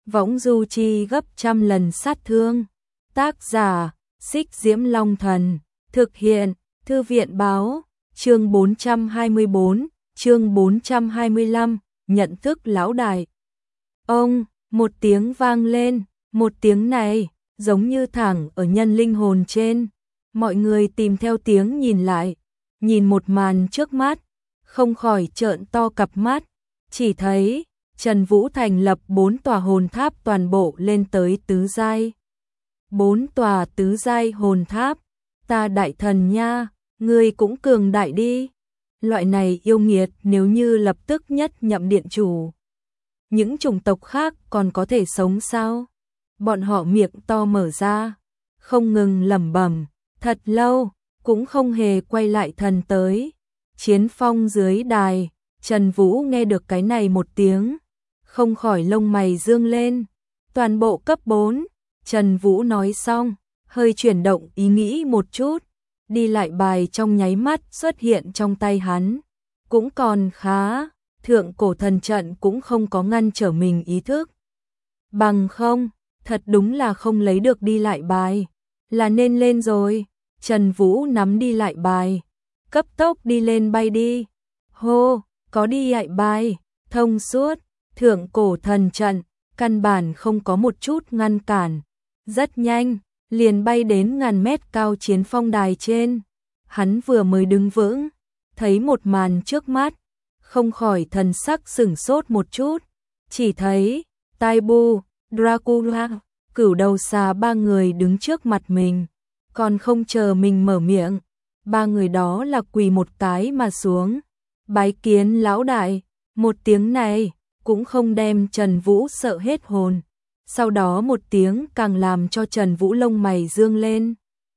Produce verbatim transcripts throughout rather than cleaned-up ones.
võng du chi gấp trăm lần sát thương. Tác giả, Xích Diễm Long Thần, thực hiện, Thư viện báo, chương bốn trăm hai mươi bốn, chương bốn trăm hai mươi lăm, nhận thức lão đại. Ông, một tiếng vang lên, một tiếng này, giống như thẳng ở nhân linh hồn trên. Mọi người tìm theo tiếng nhìn lại, nhìn một màn trước mắt, không khỏi trợn to cặp mắt, chỉ thấy Trần Vũ thành lập bốn tòa hồn tháp toàn bộ lên tới tứ giai. Bốn tòa tứ giai hồn tháp, ta đại thần nha, ngươi cũng cường đại đi. Loại này yêu nghiệt nếu như lập tức nhất nhậm điện chủ, những chủng tộc khác còn có thể sống sao? Bọn họ miệng to mở ra, không ngừng lẩm bẩm, thật lâu, cũng không hề quay lại thần tới. Chiến phong dưới đài, Trần Vũ nghe được cái này một tiếng, không khỏi lông mày dương lên. Toàn bộ cấp bốn, Trần Vũ nói xong, hơi chuyển động ý nghĩ một chút, đi lại bài trong nháy mắt xuất hiện trong tay hắn. Cũng còn khá, thượng cổ thần trận cũng không có ngăn trở mình ý thức. Bằng không, thật đúng là không lấy được đi lại bài, là nên lên rồi. Trần Vũ nắm đi lại bài, cấp tốc đi lên bay đi. Hô, có đi lại bài, thông suốt, thượng cổ thần trận, căn bản không có một chút ngăn cản. Rất nhanh, liền bay đến ngàn mét cao chiến phong đài trên. Hắn vừa mới đứng vững, thấy một màn trước mắt, không khỏi thần sắc sửng sốt một chút. Chỉ thấy, Tai Bu, Dracula, Cửu Đầu Xà ba người đứng trước mặt mình. Còn không chờ mình mở miệng, ba người đó là quỳ một cái mà xuống. Bái kiến lão đại, một tiếng này cũng không đem Trần Vũ sợ hết hồn. Sau đó một tiếng càng làm cho Trần Vũ lông mày dương lên.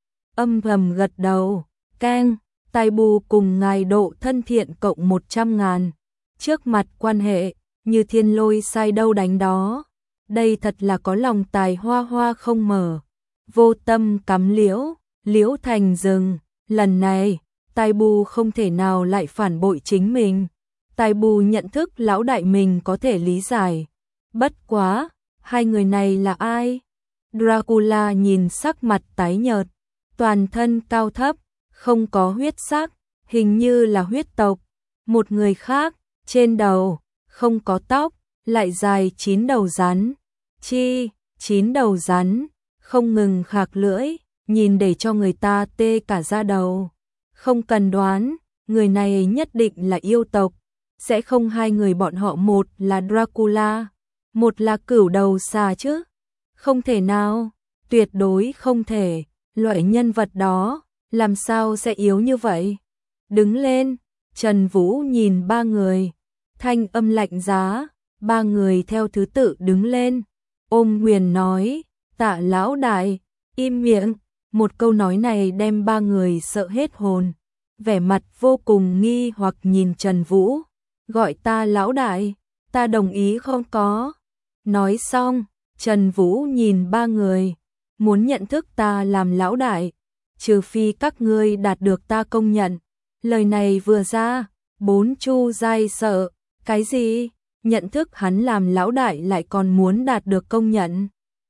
Âm thầm gật đầu, keng, Tai Bu cùng ngài độ thân thiện cộng một trăm ngàn. Trước mặt quan hệ, như thiên lôi sai đâu đánh đó. Đây thật là có lòng tài hoa hoa không mở. Vô tâm cắm liễu, liễu thành rừng. Lần này, Tai Bu không thể nào lại phản bội chính mình. Tai Bu nhận thức lão đại mình có thể lý giải. Bất quá, hai người này là ai? Dracula nhìn sắc mặt tái nhợt, toàn thân cao thấp, không có huyết sắc, hình như là huyết tộc. Một người khác, trên đầu, không có tóc, lại dài chín đầu rắn. Chi, chín đầu rắn, không ngừng khạc lưỡi, nhìn để cho người ta tê cả da đầu. Không cần đoán, người này nhất định là yêu tộc. Sẽ không hai người bọn họ, một là Dracula, một là Cửu Đầu Xà chứ? Không thể nào, tuyệt đối không thể. Loại nhân vật đó, làm sao sẽ yếu như vậy? Đứng lên, Trần Vũ nhìn ba người, thanh âm lạnh giá, ba người theo thứ tự đứng lên. Ôm quyền nói, tạ lão đại, im miệng. Một câu nói này đem ba người sợ hết hồn, vẻ mặt vô cùng nghi hoặc nhìn Trần Vũ. Gọi ta lão đại, ta đồng ý không có. Nói xong, Trần Vũ nhìn ba người, muốn nhận thức ta làm lão đại, trừ phi các ngươi đạt được ta công nhận. Lời này vừa ra, bốn chu giai sợ, cái gì? Nhận thức hắn làm lão đại lại còn muốn đạt được công nhận.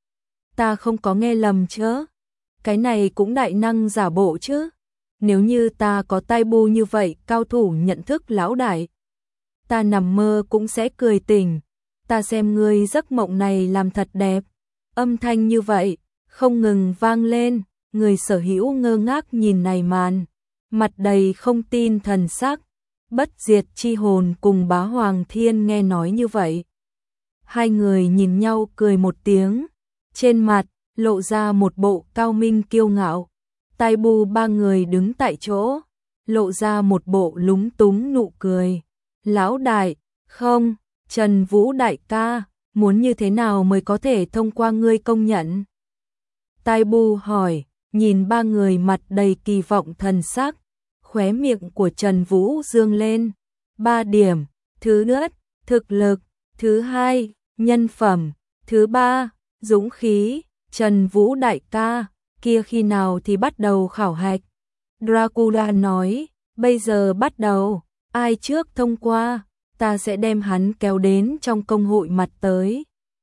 Ta không có nghe lầm chứ? Cái này cũng đại năng giả bộ chứ? Nếu như ta có Tai Bu như vậy cao thủ nhận thức lão đại, ta nằm mơ cũng sẽ cười tỉnh. Ta xem ngươi giấc mộng này làm thật đẹp. Âm thanh như vậy, không ngừng vang lên, người sở hữu ngơ ngác nhìn này màn, mặt đầy không tin thần sắc. Bất diệt chi hồn cùng Bá Hoàng Thiên nghe nói như vậy, hai người nhìn nhau cười một tiếng, trên mặt lộ ra một bộ cao minh kiêu ngạo. Tai Bu ba người đứng tại chỗ, lộ ra một bộ lúng túng nụ cười. Lão đại, không, Trần Vũ đại ca, muốn như thế nào mới có thể thông qua ngươi công nhận? Tai Bu hỏi, nhìn ba người mặt đầy kỳ vọng thần sắc. Khóe miệng của Trần Vũ dương lên. Ba điểm, thứ nhất, thực lực, thứ hai, nhân phẩm, thứ ba, dũng khí. Trần Vũ đại ca, kia khi nào thì bắt đầu khảo hạch? Dracula nói, bây giờ bắt đầu, ai trước thông qua, ta sẽ đem hắn kéo đến trong công hội mặt tới.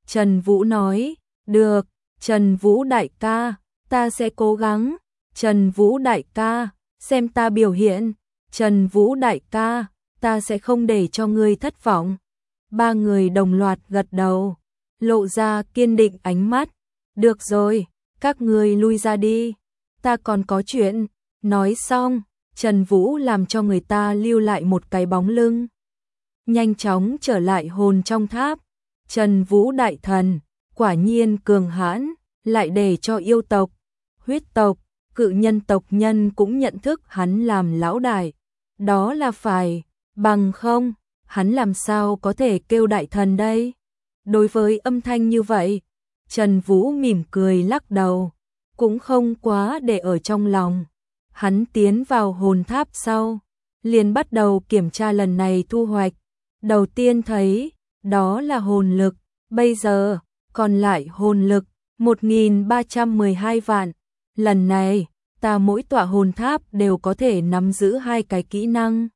Trần Vũ nói, được, Trần Vũ đại ca, ta sẽ cố gắng. Trần Vũ đại ca, xem ta biểu hiện. Trần Vũ đại ca, ta sẽ không để cho ngươi thất vọng. Ba người đồng loạt gật đầu, lộ ra kiên định ánh mắt. Được rồi, các ngươi lui ra đi, ta còn có chuyện. Nói xong, Trần Vũ làm cho người ta lưu lại một cái bóng lưng. Nhanh chóng trở lại hồn trong tháp. Trần Vũ đại thần, quả nhiên cường hãn, lại để cho yêu tộc, huyết tộc, cự nhân tộc nhân cũng nhận thức hắn làm lão đại. Đó là phải, bằng không, hắn làm sao có thể kêu đại thần đây? Đối với âm thanh như vậy, Trần Vũ mỉm cười lắc đầu, cũng không quá để ở trong lòng. Hắn tiến vào hồn tháp sau, liền bắt đầu kiểm tra lần này thu hoạch. Đầu tiên thấy, đó là hồn lực, bây giờ, còn lại hồn lực, một nghìn ba trăm mười hai vạn. Lần này, ta mỗi tọa hồn tháp đều có thể nắm giữ hai cái kỹ năng.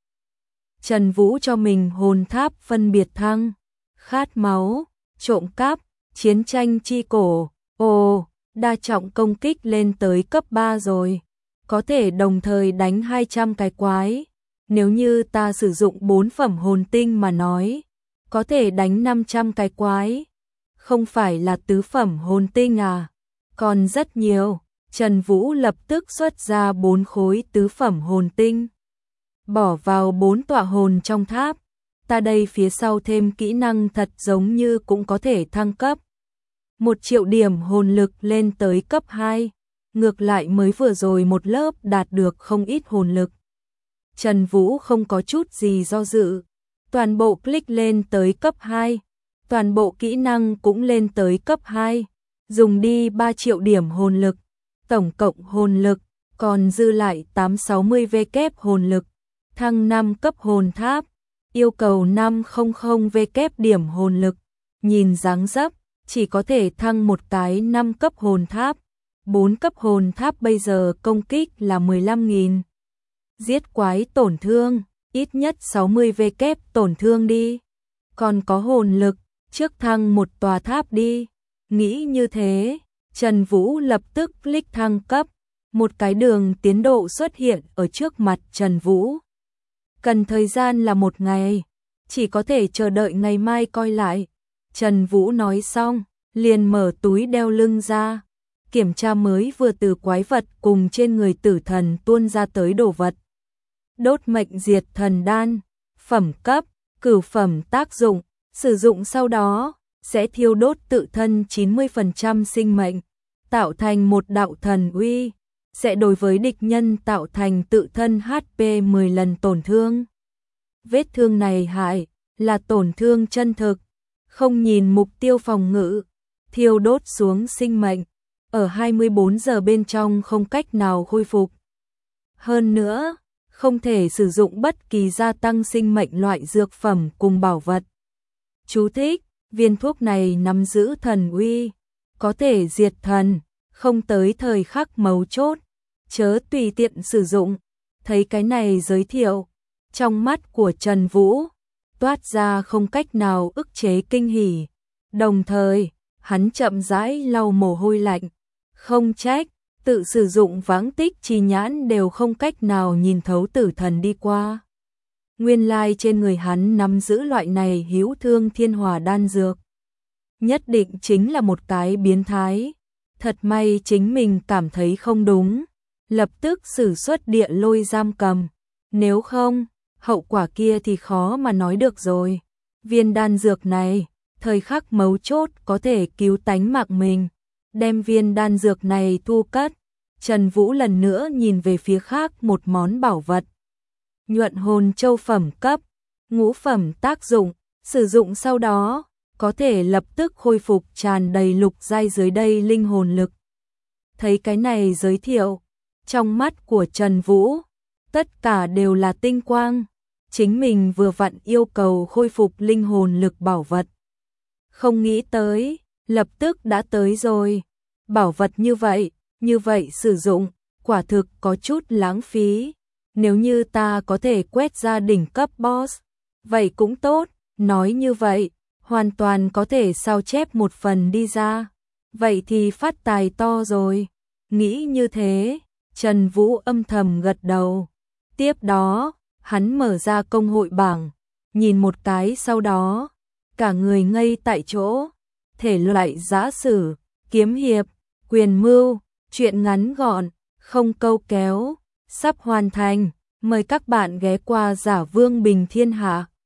Trần Vũ cho mình hồn tháp phân biệt thăng, khát máu, trộm cắp, chiến tranh chi cổ. Ồ, đa trọng công kích lên tới cấp ba rồi, có thể đồng thời đánh hai trăm cái quái. Nếu như ta sử dụng bốn phẩm hồn tinh mà nói, có thể đánh năm trăm cái quái. Không phải là tứ phẩm hồn tinh à? Còn rất nhiều. Trần Vũ lập tức xuất ra bốn khối tứ phẩm hồn tinh, bỏ vào bốn tọa hồn trong tháp. Ta đây phía sau thêm kỹ năng thật giống như cũng có thể thăng cấp. Một triệu điểm hồn lực lên tới cấp hai. Ngược lại mới vừa rồi một lớp đạt được không ít hồn lực. Trần Vũ không có chút gì do dự, toàn bộ click lên tới cấp hai, toàn bộ kỹ năng cũng lên tới cấp hai, dùng đi ba triệu điểm hồn lực, tổng cộng hồn lực còn dư lại tám trăm sáu mươi vê hồn lực, thăng năm cấp hồn tháp, yêu cầu năm trăm vê điểm hồn lực, nhìn dáng dấp chỉ có thể thăng một cái năm cấp hồn tháp. bốn cấp hồn tháp bây giờ công kích là mười lăm nghìn. Giết quái tổn thương, ít nhất sáu mươi vê tổn thương đi. Còn có hồn lực, trước thăng một tòa tháp đi. Nghĩ như thế, Trần Vũ lập tức click thăng cấp. Một cái đường tiến độ xuất hiện ở trước mặt Trần Vũ. Cần thời gian là một ngày, chỉ có thể chờ đợi ngày mai coi lại. Trần Vũ nói xong, liền mở túi đeo lưng ra, kiểm tra mới vừa từ quái vật cùng trên người tử thần tuôn ra tới đồ vật. Đốt mệnh diệt thần đan, phẩm cấp, cửu phẩm tác dụng, sử dụng sau đó sẽ thiêu đốt tự thân chín mươi phần trăm sinh mệnh, tạo thành một đạo thần uy, sẽ đối với địch nhân tạo thành tự thân hát pê mười lần tổn thương. Vết thương này hại là tổn thương chân thực, không nhìn mục tiêu phòng ngự, thiêu đốt xuống sinh mệnh, ở hai mươi bốn giờ bên trong không cách nào khôi phục. Hơn nữa, không thể sử dụng bất kỳ gia tăng sinh mệnh loại dược phẩm cùng bảo vật. Chú thích, viên thuốc này nắm giữ thần uy, có thể diệt thần, không tới thời khắc mấu chốt, chớ tùy tiện sử dụng. Thấy cái này giới thiệu, trong mắt của Trần Vũ toát ra không cách nào ức chế kinh hỉ, đồng thời hắn chậm rãi lau mồ hôi lạnh, không trách, tự sử dụng vãng tích chi nhãn đều không cách nào nhìn thấu tử thần đi qua. Nguyên lai trên người hắn nắm giữ loại này hữu thương thiên hỏa đan dược, nhất định chính là một cái biến thái. Thật may chính mình cảm thấy không đúng, lập tức sử xuất địa lôi giam cầm, nếu không, hậu quả kia thì khó mà nói được rồi. Viên đan dược này, thời khắc mấu chốt có thể cứu tánh mạng mình. Đem viên đan dược này thu cất, Trần Vũ lần nữa nhìn về phía khác một món bảo vật. Nhuận hồn châu phẩm cấp, ngũ phẩm tác dụng, sử dụng sau đó, có thể lập tức khôi phục tràn đầy lục giai dưới đây linh hồn lực. Thấy cái này giới thiệu, trong mắt của Trần Vũ, tất cả đều là tinh quang. Chính mình vừa vặn yêu cầu khôi phục linh hồn lực bảo vật. Không nghĩ tới, lập tức đã tới rồi. Bảo vật như vậy, như vậy sử dụng, quả thực có chút lãng phí. Nếu như ta có thể quét ra đỉnh cấp boss, vậy cũng tốt. Nói như vậy, hoàn toàn có thể sao chép một phần đi ra. Vậy thì phát tài to rồi. Nghĩ như thế, Trần Vũ âm thầm gật đầu. Tiếp đó, hắn mở ra công hội bảng, nhìn một cái sau đó, cả người ngây tại chỗ. Thể loại giã sử, kiếm hiệp, quyền mưu, truyện ngắn gọn, không câu kéo, sắp hoàn thành. Mời các bạn ghé qua Giả Vương Bình Thiên Hạ.